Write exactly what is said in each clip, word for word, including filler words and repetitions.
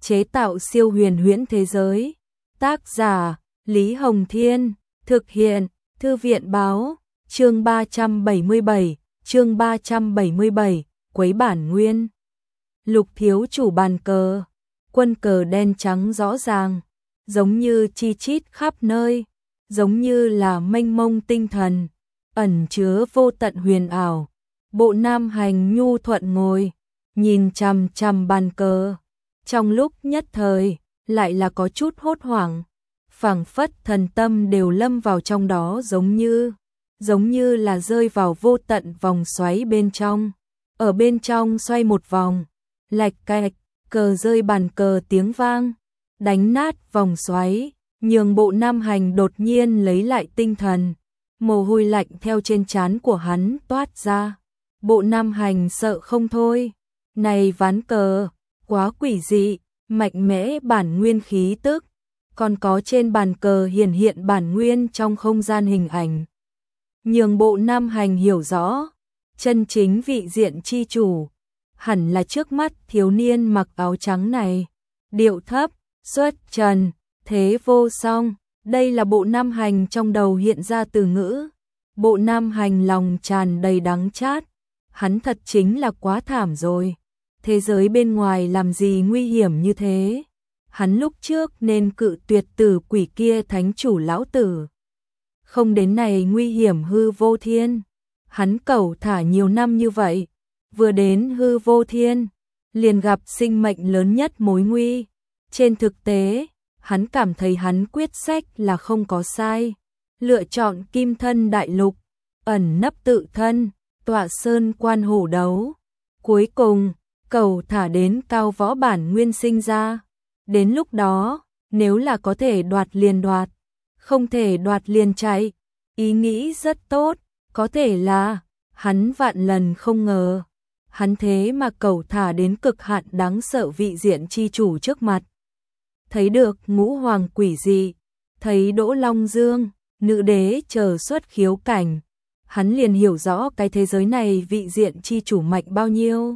chế tạo siêu huyền huyễn thế giới. Tác giả Lý Hồng Thiên, thực hiện Thư viện Báo, chương ba trăm bảy mươi bảy, chương ba trăm bảy mươi bảy, quấy bản nguyên. Lục thiếu chủ bàn cờ, quân cờ đen trắng rõ ràng, giống như chi chít khắp nơi, giống như là mênh mông tinh thần, ẩn chứa vô tận huyền ảo. Bộ Nam Hành nhu thuận ngồi, nhìn chằm chằm bàn cờ, trong lúc nhất thời, lại là có chút hốt hoảng, phảng phất thần tâm đều lâm vào trong đó giống như, giống như là rơi vào vô tận vòng xoáy bên trong, ở bên trong xoay một vòng, lạch cạch, cờ rơi bàn cờ tiếng vang, đánh nát vòng xoáy, nhường Bộ Nam Hành đột nhiên lấy lại tinh thần, mồ hôi lạnh theo trên trán của hắn toát ra. Bộ Nam Hành sợ không thôi, này ván cờ, quá quỷ dị, mạnh mẽ bản nguyên khí tức, còn có trên bàn cờ hiển hiện bản nguyên trong không gian hình ảnh. Nhường Bộ Nam Hành hiểu rõ, chân chính vị diện chi chủ, hẳn là trước mắt thiếu niên mặc áo trắng này, điệu thấp, xuất trần, thế vô song, đây là Bộ Nam Hành trong đầu hiện ra từ ngữ. Bộ Nam Hành lòng tràn đầy đắng chát, hắn thật chính là quá thảm rồi, thế giới bên ngoài làm gì nguy hiểm như thế, hắn lúc trước nên cự tuyệt tử quỷ kia thánh chủ lão tử. Không đến này nguy hiểm hư vô thiên, hắn cẩu thả nhiều năm như vậy, vừa đến hư vô thiên, liền gặp sinh mệnh lớn nhất mối nguy. Trên thực tế, hắn cảm thấy hắn quyết sách là không có sai, lựa chọn kim thân đại lục, ẩn nấp tự thân, tọa sơn quan hổ đấu. Cuối cùng, cẩu thả đến cao võ bản nguyên sinh ra. Đến lúc đó, nếu là có thể đoạt liền đoạt, không thể đoạt liền chạy. Ý nghĩ rất tốt, có thể là, hắn vạn lần không ngờ. Hắn thế mà cẩu thả đến cực hạn đáng sợ vị diện chi chủ trước mặt. Thấy được ngũ hoàng quỷ dị, thấy Đỗ Long Dương, nữ đế chờ xuất khiếu cảnh. Hắn liền hiểu rõ cái thế giới này vị diện chi chủ mạnh bao nhiêu.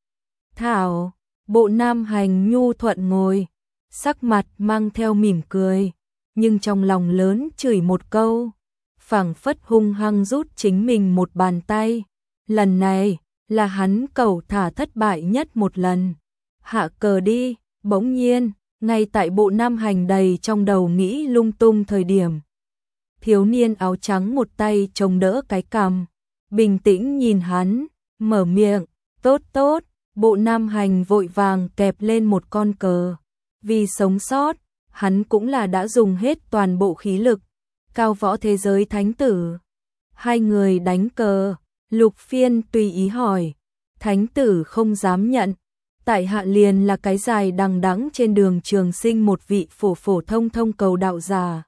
Thảo, Bộ Nam Hành nhu thuận ngồi, sắc mặt mang theo mỉm cười, nhưng trong lòng lớn chửi một câu, phảng phất hung hăng rút chính mình một bàn tay. Lần này, là hắn cẩu thả thất bại nhất một lần. Hạ cờ đi, bỗng nhiên, ngay tại Bộ Nam Hành đầy trong đầu nghĩ lung tung thời điểm. Thiếu niên áo trắng một tay chống đỡ cái cằm, bình tĩnh nhìn hắn, mở miệng, tốt tốt. Bộ Nam Hành vội vàng kẹp lên một con cờ. Vì sống sót, hắn cũng là đã dùng hết toàn bộ khí lực. Cao võ thế giới thánh tử. Hai người đánh cờ, Lục Phiên tùy ý hỏi. Thánh tử không dám nhận. Tại hạ liền là cái dài đằng đẵng trên đường trường sinh một vị phổ phổ thông thông cầu đạo già.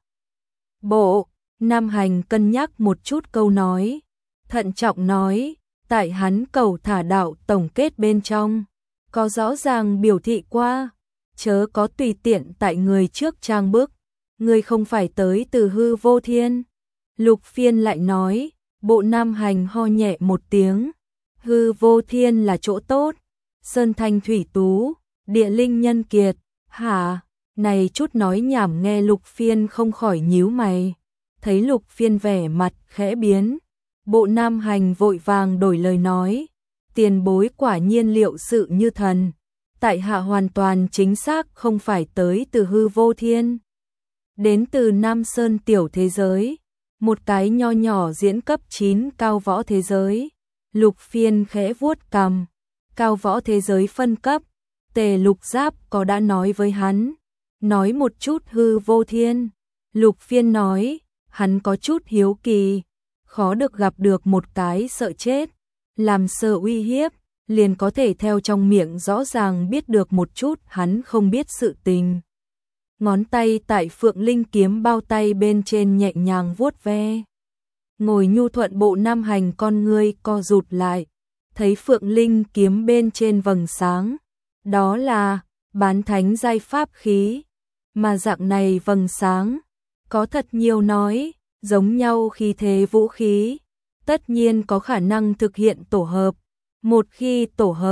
Bộ Nam Hành cân nhắc một chút câu nói, thận trọng nói, tại hắn cầu thả đạo tổng kết bên trong, có rõ ràng biểu thị qua, chớ có tùy tiện tại người trước trang bức, người không phải tới từ hư vô thiên. Lục Phiên lại nói, Bộ Nam Hành ho nhẹ một tiếng, hư vô thiên là chỗ tốt, sơn thanh thủy tú, địa linh nhân kiệt, hả, này chút nói nhảm nghe Lục Phiên không khỏi nhíu mày. Thấy Lục Phiên vẻ mặt khẽ biến, Bộ Nam Hành vội vàng đổi lời nói, tiền bối quả nhiên liệu sự như thần, tại hạ hoàn toàn chính xác không phải tới từ hư vô thiên, đến từ Nam Sơn tiểu thế giới, một cái nho nhỏ diễn cấp chín cao võ thế giới. Lục Phiên khẽ vuốt cằm, cao võ thế giới phân cấp, Tề Lục Giáp có đã nói với hắn, nói một chút hư vô thiên. Lục Phiên nói, hắn có chút hiếu kỳ, khó được gặp được một cái sợ chết, làm sợ uy hiếp, liền có thể theo trong miệng rõ ràng biết được một chút hắn không biết sự tình. Ngón tay tại Phượng Linh kiếm bao tay bên trên nhẹ nhàng vuốt ve. Ngồi nhu thuận Bộ Nam Hành con ngươi co rụt lại, thấy Phượng Linh kiếm bên trên vầng sáng, đó là bán thánh giai pháp khí, mà dạng này vầng sáng, có thật nhiều nói, giống nhau khi thế vũ khí, tất nhiên có khả năng thực hiện tổ hợp, một khi tổ hợp,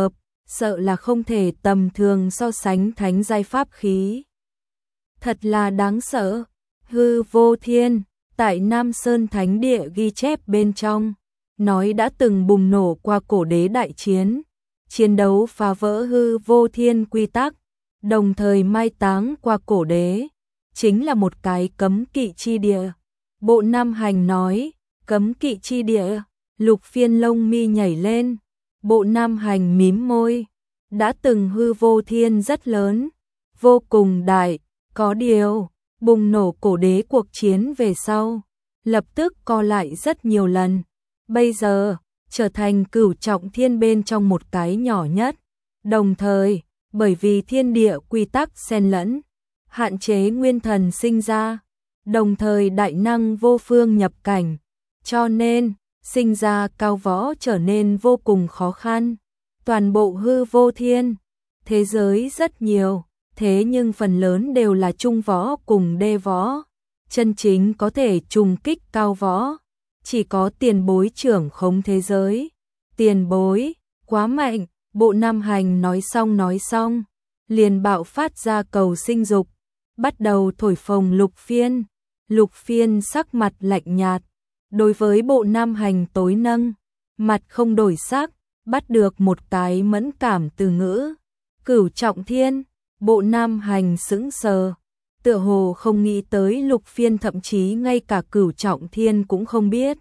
sợ là không thể tầm thường so sánh thánh giai pháp khí. Thật là đáng sợ. Hư Vô Thiên, tại Nam Sơn Thánh Địa ghi chép bên trong, nói đã từng bùng nổ qua cổ đế đại chiến, chiến đấu phá vỡ Hư Vô Thiên quy tắc, đồng thời mai táng qua cổ đế, chính là một cái cấm kỵ chi địa. Bộ Nam Hành nói, cấm kỵ chi địa. Lục Phiên lông mi nhảy lên. Bộ Nam Hành mím môi. Đã từng Hư Vô Thiên rất lớn, vô cùng đại, có điều, bùng nổ cổ đế cuộc chiến về sau, lập tức co lại rất nhiều lần. Bây giờ, trở thành Cửu Trọng Thiên bên trong một cái nhỏ nhất. Đồng thời, bởi vì thiên địa quy tắc xen lẫn, hạn chế nguyên thần sinh ra, đồng thời đại năng vô phương nhập cảnh, cho nên, sinh ra cao võ trở nên vô cùng khó khăn. Toàn bộ Hư Vô Thiên, thế giới rất nhiều, thế nhưng phần lớn đều là trung võ cùng đê võ. Chân chính có thể trùng kích cao võ, chỉ có tiền bối trưởng khống thế giới. Tiền bối, quá mạnh. Bộ Nam Hành nói xong nói xong, liền bạo phát ra cầu sinh dục, bắt đầu thổi phồng Lục Phiên. Lục Phiên sắc mặt lạnh nhạt, đối với Bộ Nam Hành tối nâng, mặt không đổi sắc, bắt được một cái mẫn cảm từ ngữ. Cửu Trọng Thiên. Bộ Nam Hành sững sờ, tựa hồ không nghĩ tới Lục Phiên thậm chí ngay cả Cửu Trọng Thiên cũng không biết.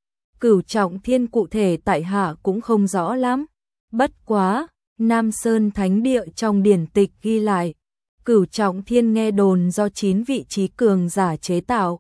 Cửu Trọng Thiên cụ thể tại hạ cũng không rõ lắm. Bất quá, Nam Sơn Thánh Địa trong điển tịch ghi lại, Cửu Trọng Thiên nghe đồn do chín vị trí cường giả chế tạo.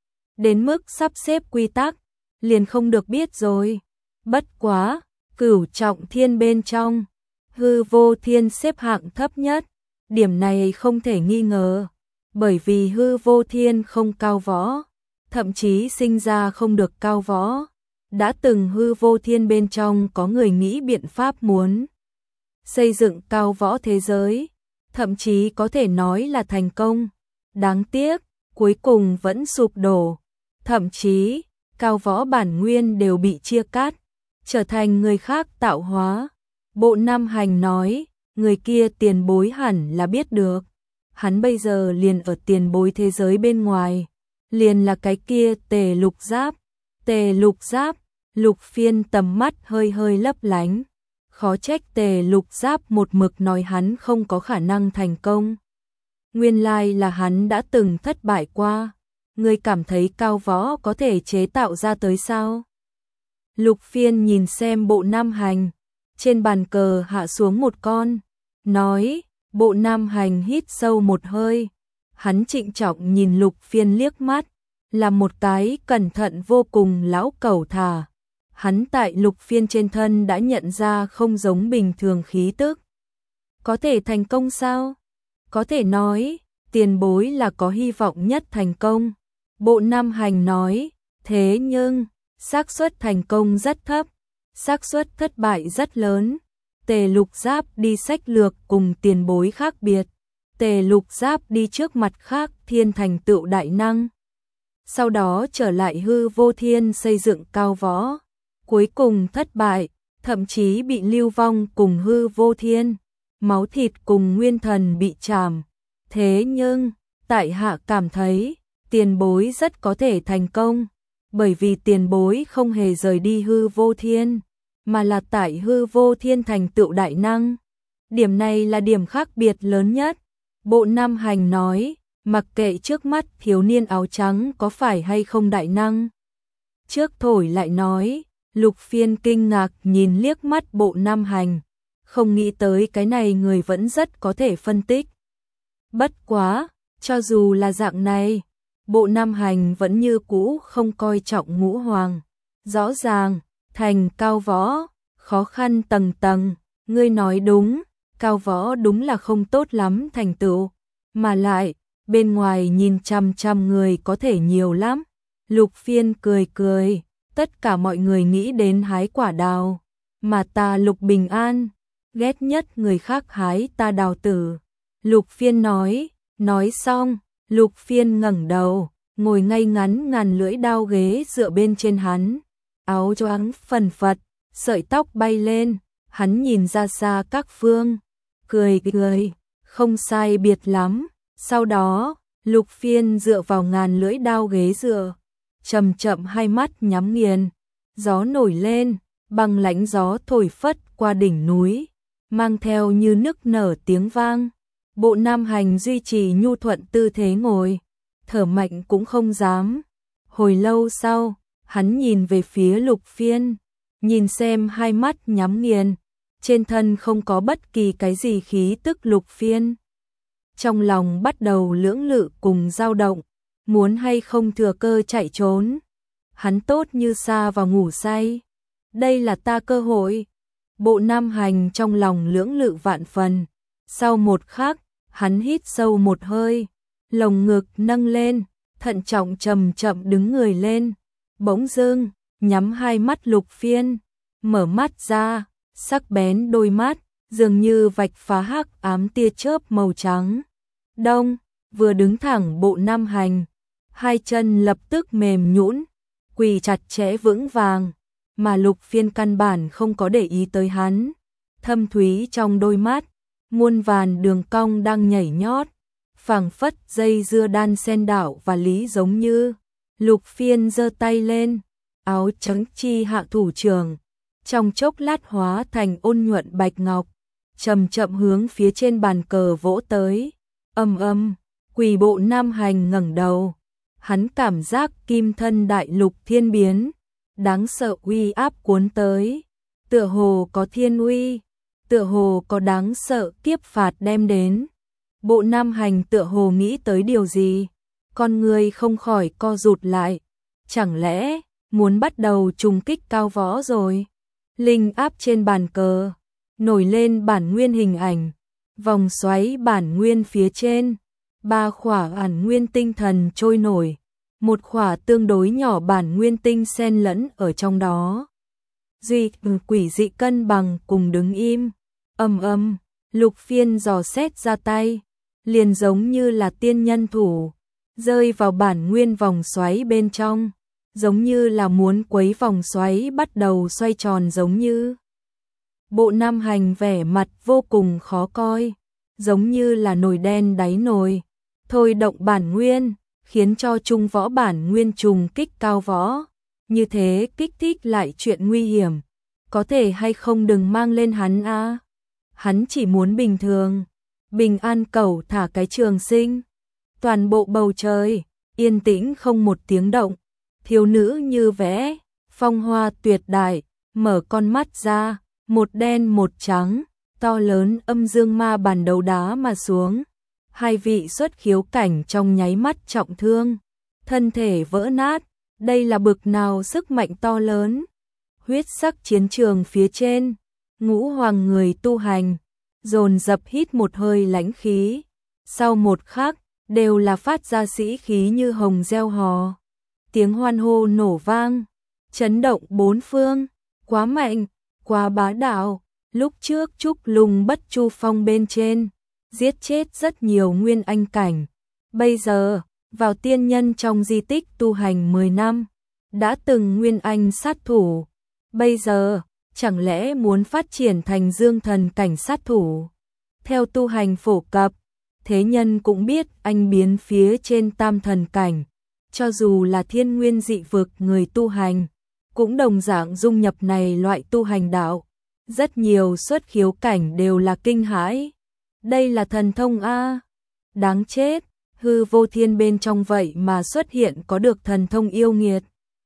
Đến mức sắp xếp quy tắc, liền không được biết rồi. Bất quá, Cửu Trọng Thiên bên trong, Hư Vô Thiên xếp hạng thấp nhất. Điểm này không thể nghi ngờ, bởi vì Hư Vô Thiên không cao võ, thậm chí sinh ra không được cao võ. Đã từng Hư Vô Thiên bên trong có người nghĩ biện pháp muốn xây dựng cao võ thế giới, thậm chí có thể nói là thành công. Đáng tiếc, cuối cùng vẫn sụp đổ, thậm chí cao võ bản nguyên đều bị chia cắt, trở thành người khác tạo hóa. Bộ Nam Hành nói, người kia tiền bối hẳn là biết được. Hắn bây giờ liền ở tiền bối thế giới bên ngoài, liền là cái kia Tề Lục Giáp. Tề Lục Giáp. Lục Phiên tầm mắt hơi hơi lấp lánh, khó trách Tề Lục Giáp một mực nói hắn không có khả năng thành công. Nguyên lai là hắn đã từng thất bại qua. Ngươi cảm thấy cao võ có thể chế tạo ra tới sao? Lục Phiên nhìn xem Bộ Nam Hành, trên bàn cờ hạ xuống một con, nói. Bộ Nam Hành hít sâu một hơi, hắn trịnh trọng nhìn Lục Phiên liếc mắt, là một cái cẩn thận vô cùng lão cẩu thả. Hắn tại Lục Phiên trên thân đã nhận ra không giống bình thường khí tức. Có thể thành công sao? Có thể nói, tiền bối là có hy vọng nhất thành công. Bộ Nam Hành nói, thế nhưng, xác suất thành công rất thấp, xác suất thất bại rất lớn. Tề Lục Giáp đi sách lược cùng tiền bối khác biệt. Tề Lục Giáp đi trước mặt khác thiên thành tựu đại năng. Sau đó trở lại Hư Vô Thiên xây dựng cao võ. Cuối cùng thất bại, thậm chí bị lưu vong cùng Hư Vô Thiên. Máu thịt cùng nguyên thần bị trảm. Thế nhưng, tại hạ cảm thấy, tiền bối rất có thể thành công. Bởi vì tiền bối không hề rời đi Hư Vô Thiên, mà là tại Hư Vô Thiên thành tựu đại năng. Điểm này là điểm khác biệt lớn nhất. Bộ Nam Hành nói, mặc kệ trước mắt thiếu niên áo trắng có phải hay không đại năng. Trước thổi lại nói, Lục Phiên kinh ngạc nhìn liếc mắt Bộ Nam Hành, không nghĩ tới cái này người vẫn rất có thể phân tích. Bất quá, cho dù là dạng này, Bộ Nam Hành vẫn như cũ không coi trọng ngũ hoàng. Rõ ràng, thành cao võ, khó khăn tầng tầng, ngươi nói đúng, cao võ đúng là không tốt lắm thành tựu, mà lại, bên ngoài nhìn chăm chăm người có thể nhiều lắm. Lục Phiên cười cười, tất cả mọi người nghĩ đến hái quả đào, mà ta Lục Bình An, ghét nhất người khác hái ta đào tử. Lục Phiên nói, nói xong, Lục Phiên ngẩng đầu, ngồi ngay ngắn ngàn lưỡi đao ghế dựa bên trên hắn, áo choàng phần phật, sợi tóc bay lên, Hắn nhìn ra xa các phương, cười cười, không sai biệt lắm. Sau đó, Lục Phiên dựa vào ngàn lưỡi đao ghế dựa, chậm chậm hai mắt nhắm nghiền. Gió nổi lên, băng lãnh gió thổi phất qua đỉnh núi, mang theo như nức nở tiếng vang. Bộ Nam Hành duy trì nhu thuận tư thế ngồi, thở mạnh cũng không dám. Hồi lâu sau, hắn nhìn về phía Lục Phiên, nhìn xem hai mắt nhắm nghiền, trên thân không có bất kỳ cái gì khí tức. Lục Phiên trong lòng bắt đầu lưỡng lự cùng dao động, muốn hay không thừa cơ chạy trốn. Hắn tốt như sa vào ngủ say, đây là ta cơ hội. Bộ Nam Hành trong lòng lưỡng lự vạn phần. Sau một khắc, hắn hít sâu một hơi, lồng ngực nâng lên, thận trọng chậm chậm đứng người lên. Bỗng dưng, nhắm hai mắt Lục Phiên, mở mắt ra, sắc bén đôi mắt, dường như vạch phá hắc ám tia chớp màu trắng. Đông, vừa đứng thẳng Bộ Nam Hành, hai chân lập tức mềm nhũn, quỳ chặt chẽ vững vàng, mà Lục Phiên căn bản không có để ý tới hắn. Thâm thúy trong đôi mắt, muôn vàn đường cong đang nhảy nhót, phảng phất dây dưa đan sen đảo và lý giống như. Lục Phiên giơ tay lên, áo trắng chi hạ thủ trưởng, trong chốc lát hóa thành ôn nhuận bạch ngọc, chậm chậm hướng phía trên bàn cờ vỗ tới. Ầm ầm, quỳ Bộ Nam Hành ngẩng đầu, hắn cảm giác kim thân đại lục thiên biến, đáng sợ uy áp cuốn tới, tựa hồ có thiên uy, tựa hồ có đáng sợ kiếp phạt đem đến. Bộ Nam Hành tựa hồ nghĩ tới điều gì, con người không khỏi co rụt lại, chẳng lẽ muốn bắt đầu trùng kích cao võ rồi. Linh áp trên bàn cờ nổi lên bản nguyên hình ảnh, vòng xoáy bản nguyên phía trên, ba khỏa bản nguyên tinh thần trôi nổi, một khỏa tương đối nhỏ bản nguyên tinh xen lẫn ở trong đó. Duy quỷ dị cân bằng cùng đứng im. Ầm ầm, Lục Phiên dò xét ra tay, liền giống như là tiên nhân thủ, rơi vào bản nguyên vòng xoáy bên trong, giống như là muốn quấy vòng xoáy bắt đầu xoay tròn giống như. Bộ Nam Hành vẻ mặt vô cùng khó coi, giống như là nồi đen đáy nồi, thôi động bản nguyên, khiến cho trung võ bản nguyên trùng kích cao võ. Như thế kích thích lại chuyện nguy hiểm, có thể hay không đừng mang lên hắn a. À? Hắn chỉ muốn bình thường, bình an cẩu thả cái trường sinh. Toàn bộ bầu trời yên tĩnh không một tiếng động, thiếu nữ như vẽ, phong hoa tuyệt đại, mở con mắt ra, một đen một trắng, to lớn âm dương ma bàn đấu đá mà xuống. Hai vị xuất khiếu cảnh trong nháy mắt trọng thương, thân thể vỡ nát. Đây là bực nào sức mạnh to lớn. Huyết sắc chiến trường phía trên, ngũ hoàng người tu hành dồn dập hít một hơi lãnh khí, sau một khắc đều là phát ra sĩ khí như hồng reo hò. Tiếng hoan hô nổ vang, chấn động bốn phương, quá mạnh, quá bá đạo. Lúc trước Trúc Lùng Bất Chu Phong bên trên giết chết rất nhiều nguyên anh cảnh, bây giờ vào tiên nhân trong di tích tu hành mười năm, đã từng nguyên anh sát thủ, bây giờ chẳng lẽ muốn phát triển thành dương thần cảnh sát thủ. Theo tu hành phổ cập, thế nhân cũng biết anh biến phía trên tam thần cảnh, cho dù là thiên nguyên dị vực người tu hành, cũng đồng dạng dung nhập này loại tu hành đạo. Rất nhiều xuất khiếu cảnh đều là kinh hãi. Đây là thần thông a, đáng chết, hư vô thiên bên trong vậy mà xuất hiện có được thần thông yêu nghiệt.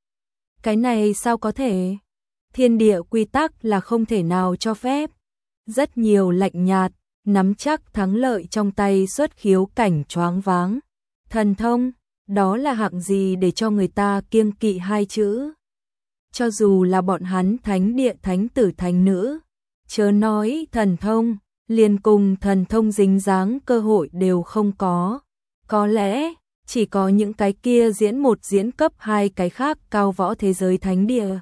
Cái này sao có thể? Thiên địa quy tắc là không thể nào cho phép. Rất nhiều lạnh nhạt, nắm chắc thắng lợi trong tay xuất khiếu cảnh choáng váng. Thần thông, đó là hạng gì để cho người ta kiêng kỵ hai chữ? Cho dù là bọn hắn thánh địa thánh tử thánh nữ, chớ nói thần thông, liền cùng thần thông dính dáng cơ hội đều không có. Có lẽ chỉ có những cái kia diễn một diễn cấp hai cái khác cao võ thế giới thánh địa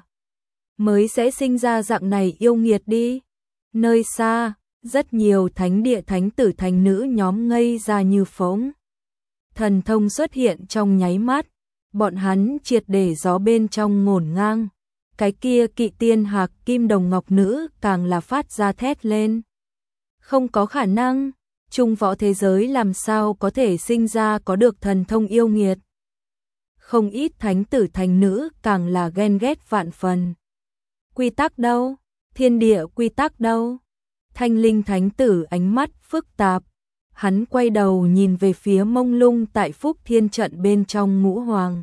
mới sẽ sinh ra dạng này yêu nghiệt đi. Nơi xa, rất nhiều thánh địa thánh tử thánh nữ nhóm ngây ra như phỗng. Thần thông xuất hiện trong nháy mắt, bọn hắn triệt để gió bên trong ngổn ngang, Cái kia Kỵ Tiên Hạc Kim Đồng Ngọc Nữ càng là phát ra thét lên. Không có khả năng, trung võ thế giới làm sao có thể sinh ra có được thần thông yêu nghiệt. Không ít thánh tử thánh nữ càng là ghen ghét vạn phần. Quy tắc đâu? Thiên địa quy tắc đâu? Thanh Linh thánh tử ánh mắt phức tạp. Hắn quay đầu nhìn về phía mông lung tại Phúc Thiên trận bên trong ngũ hoàng.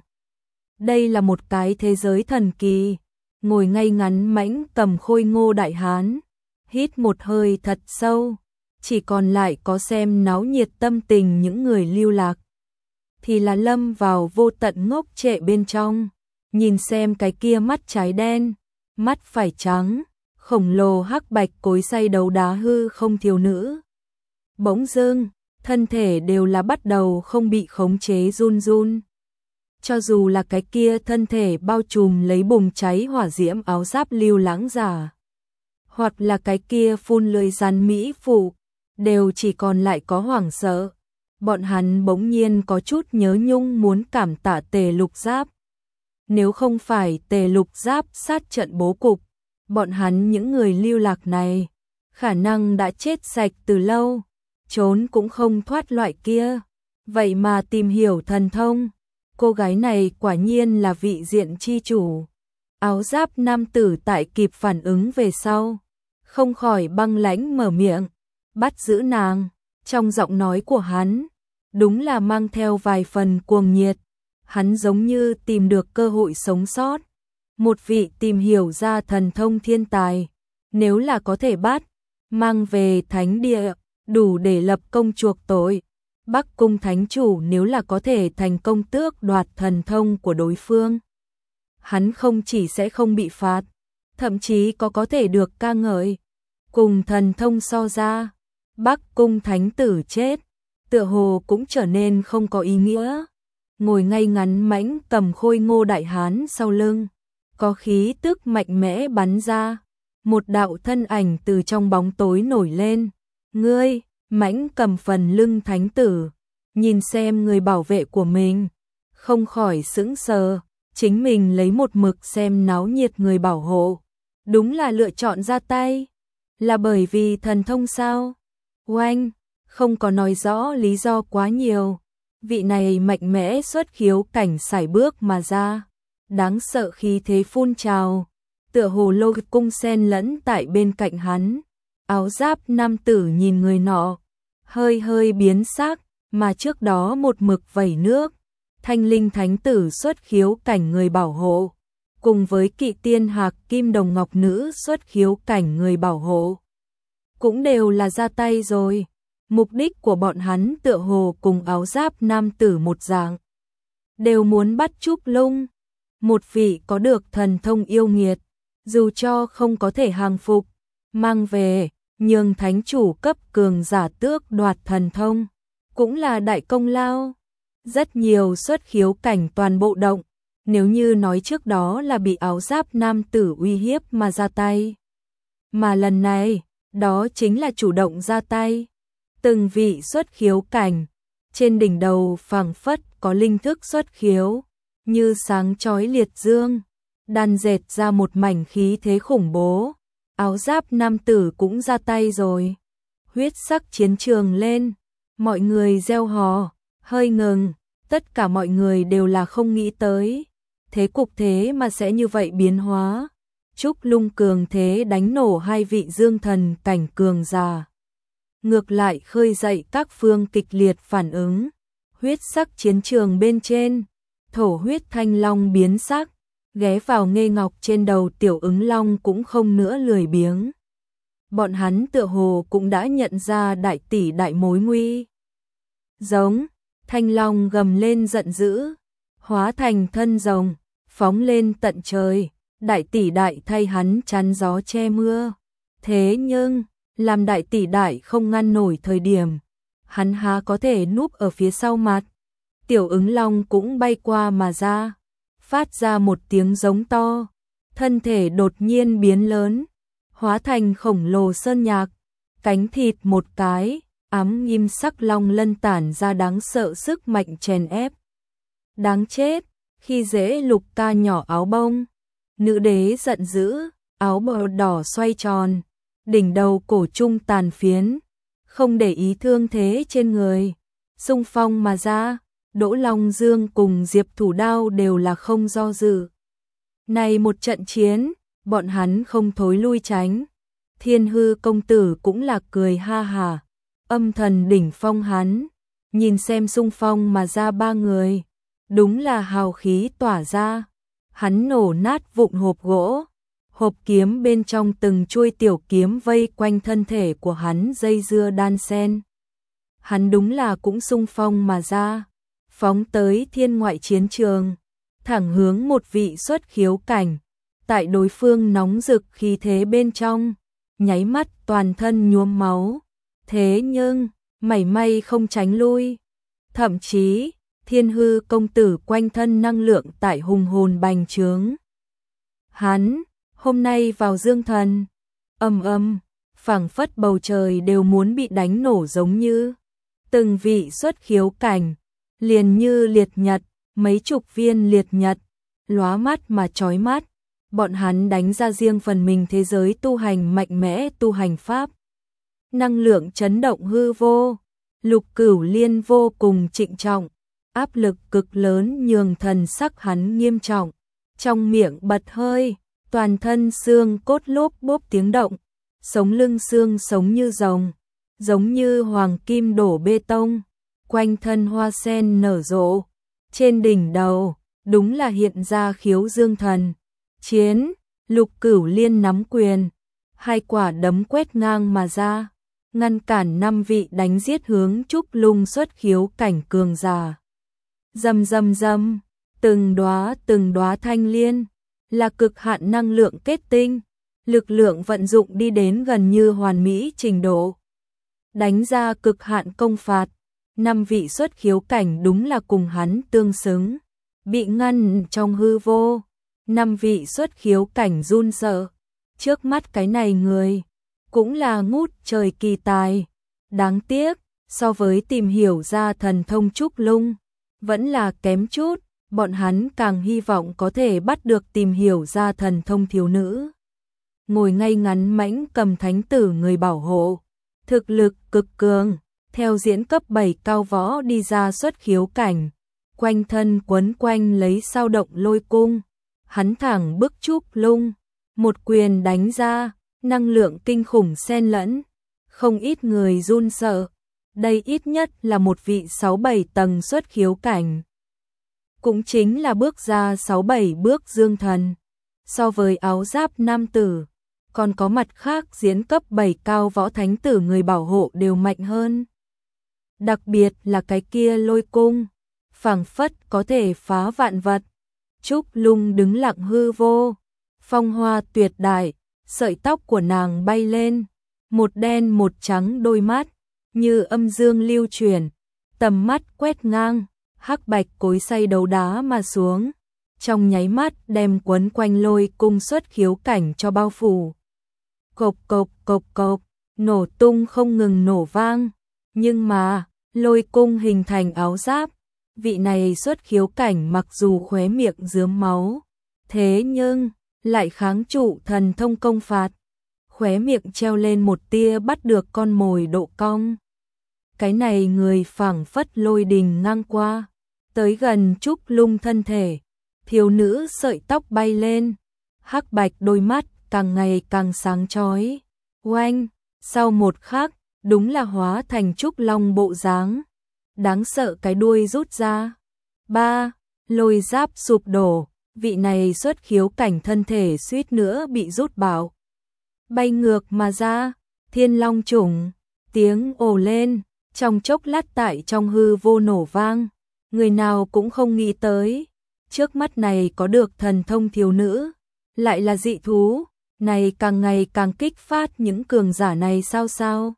Đây là một cái thế giới thần kỳ. Ngồi ngay ngắn mãnh cầm khôi ngô đại hán. Hít một hơi thật sâu. Chỉ còn lại có xem náo nhiệt tâm tình những người lưu lạc. Thì là lâm vào vô tận ngốc trệ bên trong. Nhìn xem cái kia mắt trái đen, mắt phải trắng, khổng lồ hắc bạch cối xay đấu đá hư không thiếu nữ. Bỗng dưng, thân thể đều là bắt đầu không bị khống chế run run. Cho dù là cái kia thân thể bao trùm lấy bùng cháy hỏa diễm áo giáp lưu lãng giả, hoặc là cái kia phun lưỡi rắn mỹ phụ, đều chỉ còn lại có hoảng sợ. Bọn hắn bỗng nhiên có chút nhớ nhung muốn cảm tạ Tề Lục Giáp. Nếu không phải Tề Lục Giáp sát trận bố cục, bọn hắn những người lưu lạc này, khả năng đã chết sạch từ lâu, trốn cũng không thoát loại kia. Vậy mà tìm hiểu thần thông, cô gái này quả nhiên là vị diện chi chủ. Áo giáp nam tử tại kịp phản ứng về sau, không khỏi băng lãnh mở miệng, bắt giữ nàng. Trong giọng nói của hắn, đúng là mang theo vài phần cuồng nhiệt. Hắn giống như tìm được cơ hội sống sót. Một vị tìm hiểu ra thần thông thiên tài, nếu là có thể bắt, mang về thánh địa, đủ để lập công chuộc tội. Bắc cung thánh chủ nếu là có thể thành công tước đoạt thần thông của đối phương, hắn không chỉ sẽ không bị phạt, thậm chí có có thể được ca ngợi. Cùng thần thông so ra, Bắc cung thánh tử chết, tựa hồ cũng trở nên không có ý nghĩa. Ngồi ngay ngắn mãnh cầm khôi ngô đại hán sau lưng, có khí tức mạnh mẽ bắn ra, một đạo thân ảnh từ trong bóng tối nổi lên. Ngươi, mãnh cầm phần lưng thánh tử, nhìn xem người bảo vệ của mình, không khỏi sững sờ, chính mình lấy một mực xem náo nhiệt người bảo hộ, đúng là lựa chọn ra tay, là bởi vì thần thông sao? Oanh, không có nói rõ lý do quá nhiều. Vị này mạnh mẽ xuất khiếu cảnh sải bước mà ra, đáng sợ khí thế phun trào, tựa hồ lô cung sen lẫn tại bên cạnh hắn. Áo giáp nam tử nhìn người nọ, hơi hơi biến sắc, mà trước đó một mực vẩy nước. Thanh Linh thánh tử xuất khiếu cảnh người bảo hộ, cùng với Kỵ Tiên Hạc Kim Đồng Ngọc Nữ xuất khiếu cảnh người bảo hộ, cũng đều là ra tay rồi. Mục đích của bọn hắn tựa hồ cùng áo giáp nam tử một dạng, đều muốn bắt Trúc Lung, một vị có được thần thông yêu nghiệt, dù cho không có thể hàng phục, mang về, nhường thánh chủ cấp cường giả tước đoạt thần thông, cũng là đại công lao. Rất nhiều xuất khiếu cảnh toàn bộ động, nếu như nói trước đó là bị áo giáp nam tử uy hiếp mà ra tay, mà lần này, đó chính là chủ động ra tay. Từng vị xuất khiếu cảnh, trên đỉnh đầu phảng phất có linh thức xuất khiếu, như sáng chói liệt dương, đan dệt ra một mảnh khí thế khủng bố. Áo giáp nam tử cũng ra tay rồi. Huyết sắc chiến trường lên, mọi người reo hò, hơi ngừng, tất cả mọi người đều là không nghĩ tới. Thế cục thế mà sẽ như vậy biến hóa. Trúc Lung cường thế đánh nổ hai vị dương thần cảnh cường giả, ngược lại khơi dậy các phương kịch liệt phản ứng. Huyết sắc chiến trường bên trên, thổ huyết thanh long biến sắc, ghé vào Nghê Ngọc trên đầu tiểu ứng long cũng không nữa lười biếng. Bọn hắn tựa hồ cũng đã nhận ra đại tỷ đại mối nguy. Giống, thanh long gầm lên giận dữ, hóa thành thân rồng, phóng lên tận trời, đại tỷ đại thay hắn chắn gió che mưa. Thế nhưng, làm đại tỷ đại không ngăn nổi thời điểm, hắn há có thể núp ở phía sau mặt. Tiểu ứng long cũng bay qua mà ra, phát ra một tiếng giống to, thân thể đột nhiên biến lớn, hóa thành khổng lồ sơn nhạc, cánh thịt một cái, ám nghiêm sắc long lân tản ra đáng sợ sức mạnh chèn ép. Đáng chết, khi dễ Lục ca nhỏ áo bông. Nữ đế giận dữ, áo bào đỏ xoay tròn, đỉnh đầu cổ trung tàn phiến, không để ý thương thế trên người, xung phong mà ra. Đỗ Long Dương cùng Diệp Thủ Đao đều là không do dự. Này một trận chiến, bọn hắn không thối lui tránh. Thiên Hư công tử cũng là cười ha hà, âm thần đỉnh phong hắn, nhìn xem xung phong mà ra ba người, đúng là hào khí tỏa ra. Hắn nổ nát vụn hộp gỗ, hộp kiếm bên trong từng chuôi tiểu kiếm vây quanh thân thể của hắn dây dưa đan sen. Hắn đúng là cũng xung phong mà ra, phóng tới thiên ngoại chiến trường, thẳng hướng một vị xuất khiếu cảnh, tại đối phương nóng rực khí thế bên trong, nháy mắt toàn thân nhuốm máu, thế nhưng mảy may không tránh lui, thậm chí Thiên Hư công tử quanh thân năng lượng tại hùng hồn bành trướng. Hắn hôm nay vào dương thần, ầm ầm, phảng phất bầu trời đều muốn bị đánh nổ giống như từng vị xuất khiếu cảnh, liền như liệt nhật, mấy chục viên liệt nhật, lóa mắt mà chói mắt. Bọn hắn đánh ra riêng phần mình thế giới tu hành mạnh mẽ tu hành pháp. Năng lượng chấn động hư vô, Lục Cửu Liên vô cùng trịnh trọng, áp lực cực lớn nhường thần sắc hắn nghiêm trọng, trong miệng bật hơi, toàn thân xương cốt lốp bốp tiếng động, sống lưng xương sống như rồng, giống như hoàng kim đổ bê tông, quanh thân hoa sen nở rộ, trên đỉnh đầu đúng là hiện ra khiếu dương thần. Chiến, Lục Cửu Liên nắm quyền, hai quả đấm quét ngang mà ra, ngăn cản năm vị đánh giết hướng Trúc Lung xuất khiếu cảnh cường giả. Rầm rầm rầm, từng đóa từng đóa thanh liên, là cực hạn năng lượng kết tinh, lực lượng vận dụng đi đến gần như hoàn mỹ trình độ. Đánh ra cực hạn công phạt, năm vị xuất khiếu cảnh đúng là cùng hắn tương xứng, bị ngăn trong hư vô. Năm vị xuất khiếu cảnh run sợ, trước mắt cái này người, cũng là ngút trời kỳ tài. Đáng tiếc, so với tìm hiểu ra thần thông Trúc Lung, vẫn là kém chút, bọn hắn càng hy vọng có thể bắt được tìm hiểu ra thần thông thiếu nữ. Ngồi ngay ngắn mãnh cầm thánh tử người bảo hộ, thực lực cực cường, theo diễn cấp bảy cao võ đi ra xuất khiếu cảnh, quanh thân quấn quanh lấy sao động lôi cung. Hắn thẳng bức Trúc Lung, một quyền đánh ra, năng lượng kinh khủng xen lẫn, không ít người run sợ. Đây ít nhất là một vị sáu bảy tầng xuất khiếu cảnh. Cũng chính là bước ra sáu bảy bước dương thần. So với áo giáp nam tử, còn có mặt khác diễn cấp bảy cao võ thánh tử người bảo hộ đều mạnh hơn. Đặc biệt là cái kia lôi cung, phảng phất có thể phá vạn vật. Trúc Lung đứng lặng hư vô, phong hoa tuyệt đại, sợi tóc của nàng bay lên, một đen một trắng đôi mắt, như âm dương lưu chuyển, tầm mắt quét ngang, hắc bạch cối xay đấu đá mà xuống, trong nháy mắt đem quấn quanh lôi cung xuất khiếu cảnh cho bao phủ. Cộc cộc cộc cộc, nổ tung không ngừng nổ vang, nhưng mà, lôi cung hình thành áo giáp. Vị này xuất khiếu cảnh mặc dù khóe miệng rướm máu, thế nhưng lại kháng trụ thần thông công phạt, khóe miệng treo lên một tia bắt được con mồi độ cong. Cái này người phảng phất lôi đình ngang qua, tới gần Trúc Lung thân thể, thiếu nữ sợi tóc bay lên, hắc bạch đôi mắt càng ngày càng sáng chói. Oanh, sau một khắc, đúng là hóa thành Trúc Long bộ dáng. Đáng sợ cái đuôi rút ra. Ba, lôi giáp sụp đổ, vị này xuất khiếu cảnh thân thể suýt nữa bị rút bảo. Bay ngược mà ra, thiên long chủng, tiếng ồ lên, trong chốc lát tại trong hư vô nổ vang. Người nào cũng không nghĩ tới, trước mắt này có được thần thông thiếu nữ, lại là dị thú, này càng ngày càng kích phát những cường giả này sao sao.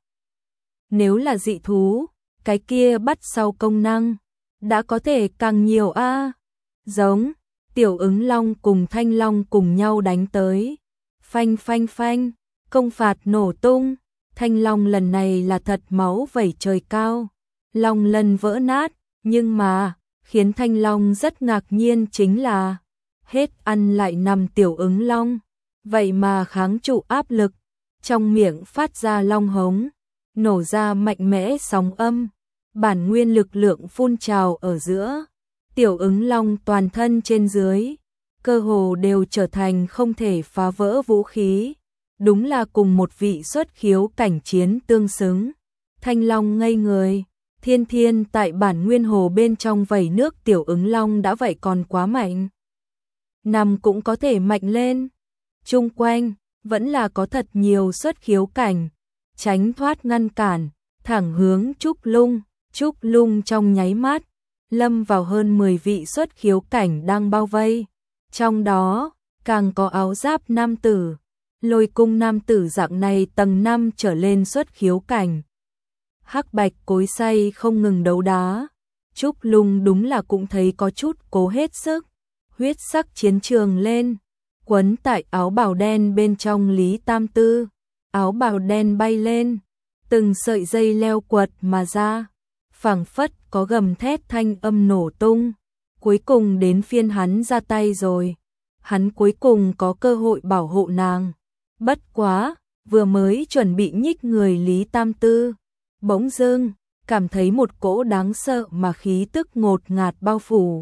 Nếu là dị thú, cái kia bắt sau công năng, đã có thể càng nhiều a à. Giống, tiểu ứng long cùng thanh long cùng nhau đánh tới. Phanh phanh phanh, công phạt nổ tung, thanh long lần này là thật máu vẩy trời cao. Long lần vỡ nát, nhưng mà, khiến thanh long rất ngạc nhiên chính là, hết ăn lại nằm Tiểu Ứng Long, vậy mà kháng trụ áp lực, trong miệng phát ra long hống, nổ ra mạnh mẽ sóng âm, bản nguyên lực lượng phun trào ở giữa. Tiểu Ứng Long toàn thân trên dưới, cơ hồ đều trở thành không thể phá vỡ vũ khí, đúng là cùng một vị xuất khiếu cảnh chiến tương xứng. Thanh Long ngây người, thiên thiên tại bản nguyên hồ bên trong vẩy nước Tiểu Ứng Long đã vậy còn quá mạnh. Nằm cũng có thể mạnh lên, chung quanh vẫn là có thật nhiều xuất khiếu cảnh, tránh thoát ngăn cản, thẳng hướng Trúc Lung. Trúc Lung trong nháy mắt lâm vào hơn mười vị xuất khiếu cảnh đang bao vây, trong đó càng có áo giáp nam tử, Lôi Cung nam tử dạng này tầng năm trở lên xuất khiếu cảnh. Hắc bạch cối xay không ngừng đấu đá, Trúc Lung đúng là cũng thấy có chút cố hết sức, huyết sắc chiến trường lên, quấn tại áo bào đen bên trong Lý Tam Tư, áo bào đen bay lên, từng sợi dây leo quật mà ra, phảng phất có gầm thét thanh âm nổ tung, cuối cùng đến phiên hắn ra tay rồi, hắn cuối cùng có cơ hội bảo hộ nàng, bất quá, vừa mới chuẩn bị nhích người Lý Tam Tư, bỗng dưng cảm thấy một cỗ đáng sợ mà khí tức ngột ngạt bao phủ.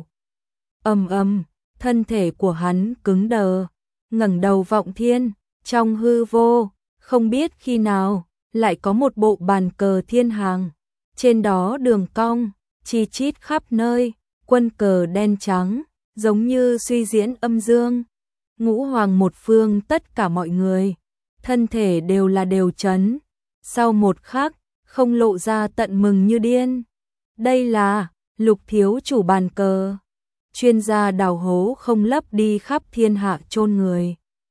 Ầm ầm, thân thể của hắn cứng đờ, ngẩng đầu vọng thiên, trong hư vô, không biết khi nào lại có một bộ bàn cờ thiên hàng, trên đó đường cong chi chít khắp nơi, quân cờ đen trắng, giống như suy diễn âm dương. Ngũ hoàng một phương, tất cả mọi người, thân thể đều là đều chấn, sau một khắc, không lộ ra tận mừng như điên. Đây là Lục thiếu chủ bàn cờ. Chuyên gia đào hố không lấp đi khắp thiên hạ chôn người.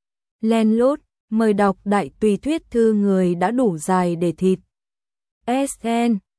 Len lút, mời đọc đại tùy thuyết thư người đã đủ dài để thịt. ét en